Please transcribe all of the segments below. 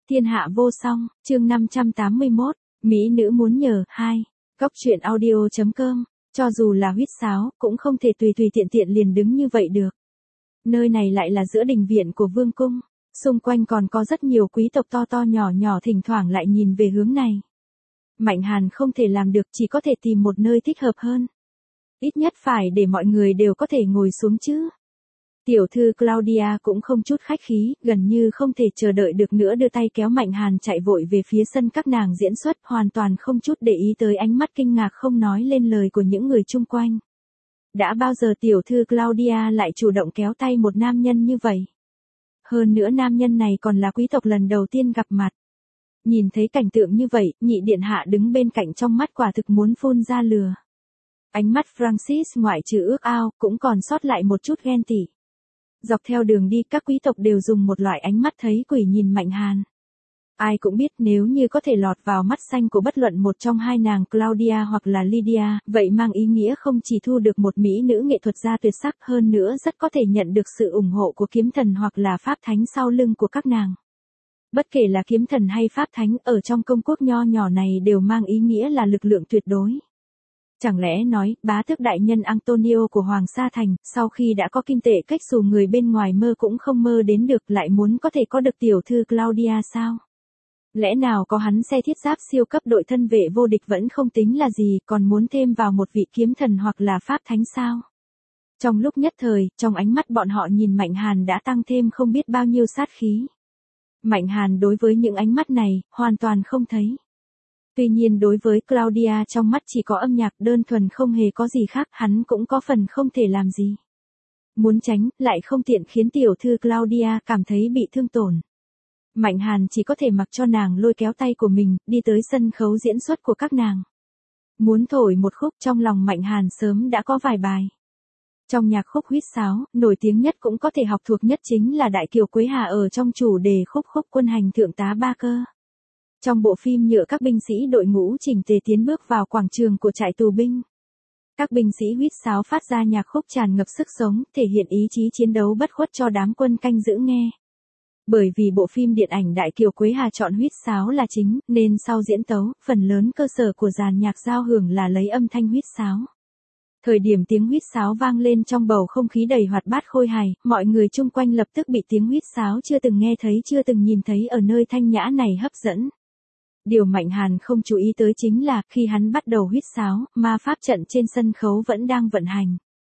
Thiên hạ vô song, chương 581, Mỹ nữ muốn nhờ, 2. Góc truyện audio.com, cho dù là huýt sáo, cũng không thể tùy tùy tiện tiện liền đứng như vậy được. Nơi này lại là giữa đình viện của vương cung, xung quanh còn có rất nhiều quý tộc to to nhỏ nhỏ thỉnh thoảng lại nhìn về hướng này. Mạnh Hàn không thể làm được, chỉ có thể tìm một nơi thích hợp hơn. Ít nhất phải để mọi người đều có thể ngồi xuống chứ. Tiểu thư Claudia cũng không chút khách khí, gần như không thể chờ đợi được nữa đưa tay kéo Mạnh Hàn chạy vội về phía sân các nàng diễn xuất, hoàn toàn không chút để ý tới ánh mắt kinh ngạc không nói lên lời của những người chung quanh. Đã bao giờ tiểu thư Claudia lại chủ động kéo tay một nam nhân như vậy? Hơn nữa nam nhân này còn là quý tộc lần đầu tiên gặp mặt. Nhìn thấy cảnh tượng như vậy, nhị điện hạ đứng bên cạnh trong mắt quả thực muốn phun ra lửa. Ánh mắt Francis ngoại trừ ước ao, cũng còn sót lại một chút ghen tị. Dọc theo đường đi các quý tộc đều dùng một loại ánh mắt thấy quỷ nhìn Mạnh Hàn. Ai cũng biết nếu như có thể lọt vào mắt xanh của bất luận một trong hai nàng Claudia hoặc là Lydia, vậy mang ý nghĩa không chỉ thu được một mỹ nữ nghệ thuật gia tuyệt sắc, hơn nữa rất có thể nhận được sự ủng hộ của kiếm thần hoặc là pháp thánh sau lưng của các nàng. Bất kể là kiếm thần hay pháp thánh ở trong công quốc nho nhỏ này đều mang ý nghĩa là lực lượng tuyệt đối. Chẳng lẽ nói, bá tước đại nhân Antonio của Hoàng Sa Thành, sau khi đã có kim tệ cách xù người bên ngoài mơ cũng không mơ đến được, lại muốn có thể có được tiểu thư Claudia sao? Lẽ nào có hắn xe thiết giáp siêu cấp đội thân vệ vô địch vẫn không tính là gì, còn muốn thêm vào một vị kiếm thần hoặc là pháp thánh sao? Trong lúc nhất thời, trong ánh mắt bọn họ nhìn Mạnh Hàn đã tăng thêm không biết bao nhiêu sát khí. Mạnh Hàn đối với những ánh mắt này, hoàn toàn không thấy. Tuy nhiên đối với Claudia trong mắt chỉ có âm nhạc đơn thuần không hề có gì khác, hắn cũng có phần không thể làm gì. Muốn tránh, lại không tiện khiến tiểu thư Claudia cảm thấy bị thương tổn. Mạnh Hàn chỉ có thể mặc cho nàng lôi kéo tay của mình, đi tới sân khấu diễn xuất của các nàng. Muốn thổi một khúc trong lòng Mạnh Hàn sớm đã có vài bài. Trong nhạc khúc huýt sáo, nổi tiếng nhất cũng có thể học thuộc nhất chính là Đại Kiều Quế Hà ở trong chủ đề khúc quân hành thượng tá Ba Cơ. Trong bộ phim nhựa các binh sĩ đội ngũ chỉnh tề tiến bước vào quảng trường của trại tù binh. Các binh sĩ huýt sáo phát ra nhạc khúc tràn ngập sức sống, thể hiện ý chí chiến đấu bất khuất cho đám quân canh giữ nghe. Bởi vì bộ phim điện ảnh Đại Kiều Quế Hà chọn huýt sáo là chính, nên sau diễn tấu, phần lớn cơ sở của dàn nhạc giao hưởng là lấy âm thanh huýt sáo. Thời điểm tiếng huýt sáo vang lên trong bầu không khí đầy hoạt bát khôi hài, mọi người chung quanh lập tức bị tiếng huýt sáo chưa từng nghe thấy chưa từng nhìn thấy ở nơi thanh nhã này hấp dẫn. Điều Mạnh Hàn không chú ý tới chính là, khi hắn bắt đầu huýt sáo, ma pháp trận trên sân khấu vẫn đang vận hành.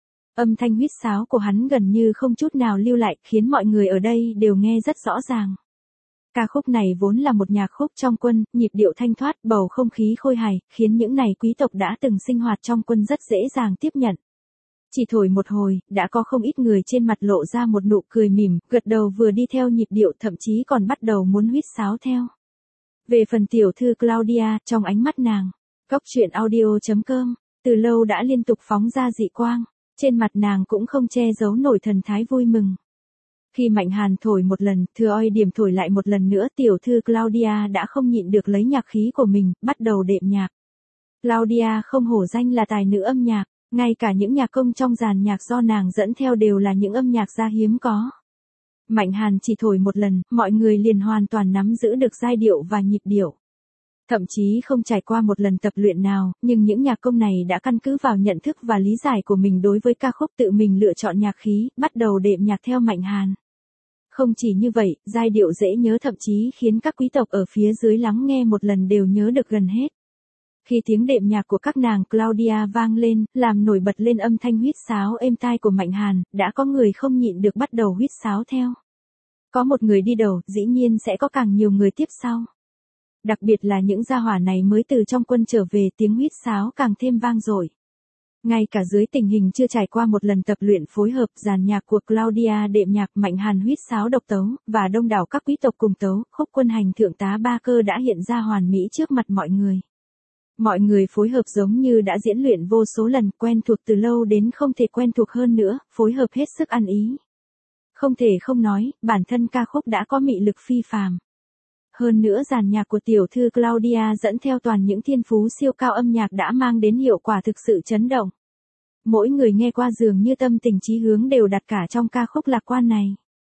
Âm thanh huýt sáo của hắn gần như không chút nào lưu lại, khiến mọi người ở đây đều nghe rất rõ ràng. Ca khúc này vốn là một nhạc khúc trong quân, nhịp điệu thanh thoát, bầu không khí khôi hài, khiến những này quý tộc đã từng sinh hoạt trong quân rất dễ dàng tiếp nhận. Chỉ thổi một hồi, đã có không ít người trên mặt lộ ra một nụ cười mỉm, gật đầu vừa đi theo nhịp điệu, thậm chí còn bắt đầu muốn huýt sáo theo. Về phần tiểu thư Claudia, trong ánh mắt nàng, góc truyện audio.com, từ lâu đã liên tục phóng ra dị quang, trên mặt nàng cũng không che giấu nổi thần thái vui mừng. Khi Mạnh Hàn thổi một lần, thừa oi điểm thổi lại một lần nữa, tiểu thư Claudia đã không nhịn được lấy nhạc khí của mình, bắt đầu đệm nhạc. Claudia không hổ danh là tài nữ âm nhạc, ngay cả những nhạc công trong dàn nhạc do nàng dẫn theo đều là những âm nhạc gia hiếm có. Mạnh Hàn chỉ thổi một lần, mọi người liền hoàn toàn nắm giữ được giai điệu và nhịp điệu. Thậm chí không trải qua một lần tập luyện nào, nhưng những nhạc công này đã căn cứ vào nhận thức và lý giải của mình đối với ca khúc tự mình lựa chọn nhạc khí, bắt đầu đệm nhạc theo Mạnh Hàn. Không chỉ như vậy, giai điệu dễ nhớ thậm chí khiến các quý tộc ở phía dưới lắng nghe một lần đều nhớ được gần hết. Khi tiếng đệm nhạc của các nàng Claudia vang lên, làm nổi bật lên âm thanh huýt sáo êm tai của Mạnh Hàn, đã có người không nhịn được bắt đầu huýt sáo theo. Có một người đi đầu, dĩ nhiên sẽ có càng nhiều người tiếp sau. Đặc biệt là những gia hỏa này mới từ trong quân trở về, tiếng huýt sáo càng thêm vang dội. Ngay cả dưới tình hình chưa trải qua một lần tập luyện phối hợp, dàn nhạc của Claudia đệm nhạc, Mạnh Hàn huýt sáo độc tấu, và đông đảo các quý tộc cùng tấu, khúc quân hành thượng tá Ba Cơ đã hiện ra hoàn mỹ trước mặt mọi người. Mọi người phối hợp giống như đã diễn luyện vô số lần, quen thuộc từ lâu đến không thể quen thuộc hơn nữa, phối hợp hết sức ăn ý. Không thể không nói, bản thân ca khúc đã có mị lực phi phàm. Hơn nữa dàn nhạc của tiểu thư Claudia dẫn theo toàn những thiên phú siêu cao âm nhạc đã mang đến hiệu quả thực sự chấn động. Mỗi người nghe qua dường như tâm tình chí hướng đều đặt cả trong ca khúc lạc quan này.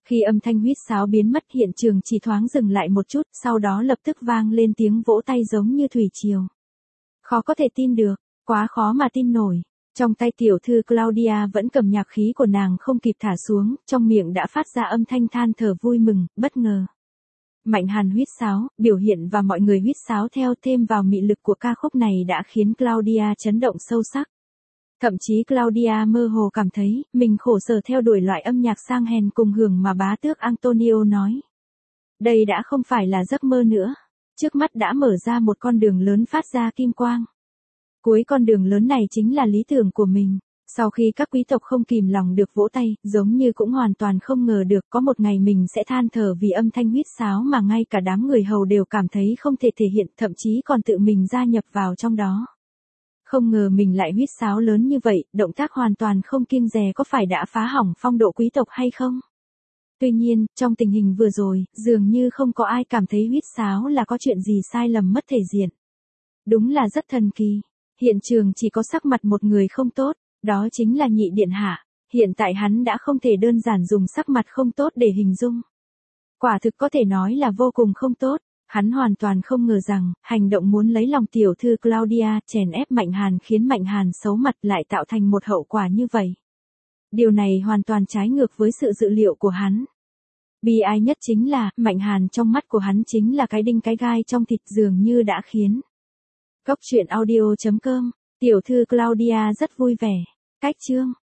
Khi âm thanh huýt sáo biến mất, hiện trường chỉ thoáng dừng lại một chút, sau đó lập tức vang lên tiếng vỗ tay giống như thủy triều. Khó có thể tin được, quá khó mà tin nổi. Trong tay tiểu thư Claudia vẫn cầm nhạc khí của nàng không kịp thả xuống, trong miệng đã phát ra âm thanh than thở vui mừng, bất ngờ. Mạnh Hàn huýt sáo, biểu hiện và mọi người huýt sáo theo, thêm vào mị lực của ca khúc này đã khiến Claudia chấn động sâu sắc. Thậm chí Claudia mơ hồ cảm thấy, mình khổ sở theo đuổi loại âm nhạc sang hèn cùng hưởng mà bá tước Antonio nói. Đây đã không phải là giấc mơ nữa. Trước mắt đã mở ra một con đường lớn phát ra kim quang. Cuối con đường lớn này chính là lý tưởng của mình. Sau khi các quý tộc không kìm lòng được vỗ tay, giống như cũng hoàn toàn không ngờ được có một ngày mình sẽ than thở vì âm thanh huýt sáo mà ngay cả đám người hầu đều cảm thấy không thể thể hiện, thậm chí còn tự mình gia nhập vào trong đó. Không ngờ mình lại huýt sáo lớn như vậy, động tác hoàn toàn không kiêng dè, có phải đã phá hỏng phong độ quý tộc hay không? Tuy nhiên, trong tình hình vừa rồi, dường như không có ai cảm thấy huýt sáo là có chuyện gì sai lầm mất thể diện. Đúng là rất thần kỳ. Hiện trường chỉ có sắc mặt một người không tốt, đó chính là nhị điện hạ. Hiện tại hắn đã không thể đơn giản dùng sắc mặt không tốt để hình dung. Quả thực có thể nói là vô cùng không tốt. Hắn hoàn toàn không ngờ rằng, hành động muốn lấy lòng tiểu thư Claudia, chèn ép Mạnh Hàn khiến Mạnh Hàn xấu mặt lại tạo thành một hậu quả như vậy. Điều này hoàn toàn trái ngược với sự dự liệu của hắn. Bi ai nhất chính là, Mạnh Hàn trong mắt của hắn chính là cái đinh cái gai trong thịt, dường như đã khiến. Cốc truyện audio.com, tiểu thư Claudia rất vui vẻ. Cách chương